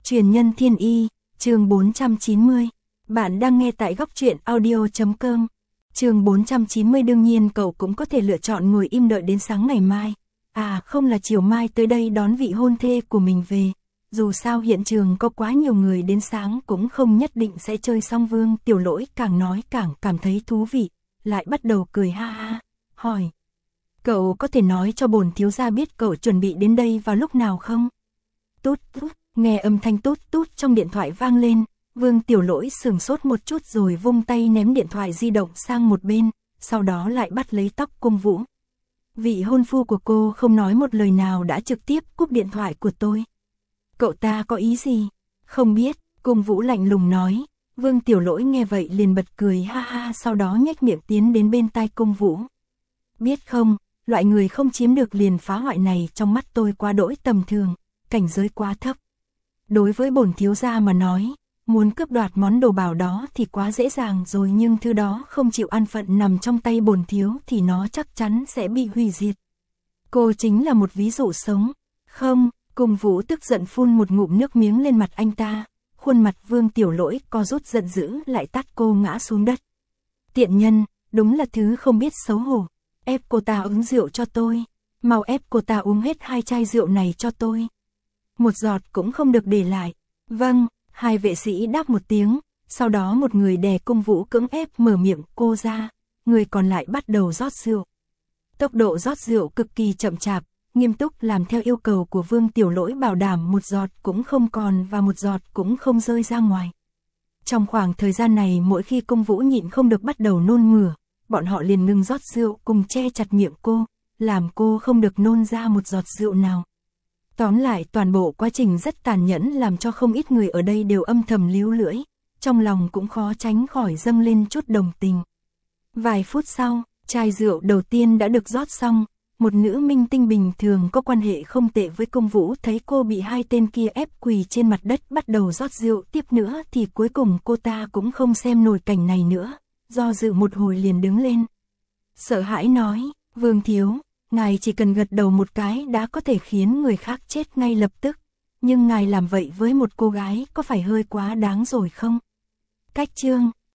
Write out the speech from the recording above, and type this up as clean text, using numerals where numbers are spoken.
Truyền nhân thiên y, chương 490. Bạn đang nghe tại góc truyện audio.com. Chương 490 đương nhiên cậu cũng có thể lựa chọn ngồi im đợi đến sáng ngày mai. À không là chiều mai tới đây đón vị hôn thê của mình về. Dù sao hiện trường có quá nhiều người đến sáng cũng không nhất định sẽ chơi xong. Vương Tiểu Lỗi càng nói càng cảm thấy thú vị, lại bắt đầu cười ha ha, hỏi. Cậu có thể nói cho bổn thiếu gia biết cậu chuẩn bị đến đây vào lúc nào không? Tút tút, nghe âm thanh tút tút trong điện thoại vang lên, Vương Tiểu Lỗi sửng sốt một chút rồi vung tay ném điện thoại di động sang một bên, sau đó lại bắt lấy tóc Cung Vũ. Vị hôn phu của cô không nói một lời nào đã trực tiếp cúp điện thoại của tôi. Cậu ta có ý gì? Không biết, Cung Vũ lạnh lùng nói. Vương Tiểu Lỗi nghe vậy liền bật cười ha ha, sau đó nhếch miệng tiến đến bên tai Cung Vũ. Biết không, loại người không chiếm được liền phá hoại này trong mắt tôi quá đỗi tầm thường, cảnh giới quá thấp. Đối với bổn thiếu gia mà nói, muốn cướp đoạt món đồ bảo đó thì quá dễ dàng rồi, nhưng thứ đó không chịu an phận nằm trong tay bổn thiếu thì nó chắc chắn sẽ bị hủy diệt. Cô chính là một ví dụ sống. Không, Cung Vũ tức giận phun một ngụm nước miếng lên mặt anh ta, khuôn mặt Vương Tiểu Lỗi co rút giận dữ lại tát cô ngã xuống đất. Tiện nhân, đúng là thứ không biết xấu hổ. Ép cô ta uống rượu cho tôi, mau ép cô ta uống hết 2 chai rượu này cho tôi. Một giọt cũng không được để lại. Vâng, 2 vệ sĩ đáp một tiếng, sau đó một người đè Cung Vũ cưỡng ép mở miệng cô ra, người còn lại bắt đầu rót rượu. Tốc độ rót rượu cực kỳ chậm chạp, nghiêm túc làm theo yêu cầu của Vương Tiểu Lỗi, bảo đảm một giọt cũng không còn và một giọt cũng không rơi ra ngoài. Trong khoảng thời gian này mỗi khi Cung Vũ nhịn không được bắt đầu nôn mửa, bọn họ liền ngừng rót rượu cùng che chặt miệng cô, làm cô không được nôn ra một giọt rượu nào. Tóm lại toàn bộ quá trình rất tàn nhẫn làm cho không ít người ở đây đều âm thầm líu lưỡi, trong lòng cũng khó tránh khỏi dâng lên chút đồng tình. Vài phút sau, chai rượu đầu tiên đã được rót xong, một nữ minh tinh bình thường có quan hệ không tệ với Cung Vũ thấy cô bị 2 tên kia ép quỳ trên mặt đất bắt đầu rót rượu tiếp nữa thì cuối cùng cô ta cũng không xem nổi cảnh này nữa, do dự một hồi liền đứng lên. Sợ hãi nói, Vương thiếu, ngài chỉ cần gật đầu một cái đã có thể khiến người khác chết ngay lập tức, nhưng ngài làm vậy với một cô gái có phải hơi quá đáng rồi không? Cách chương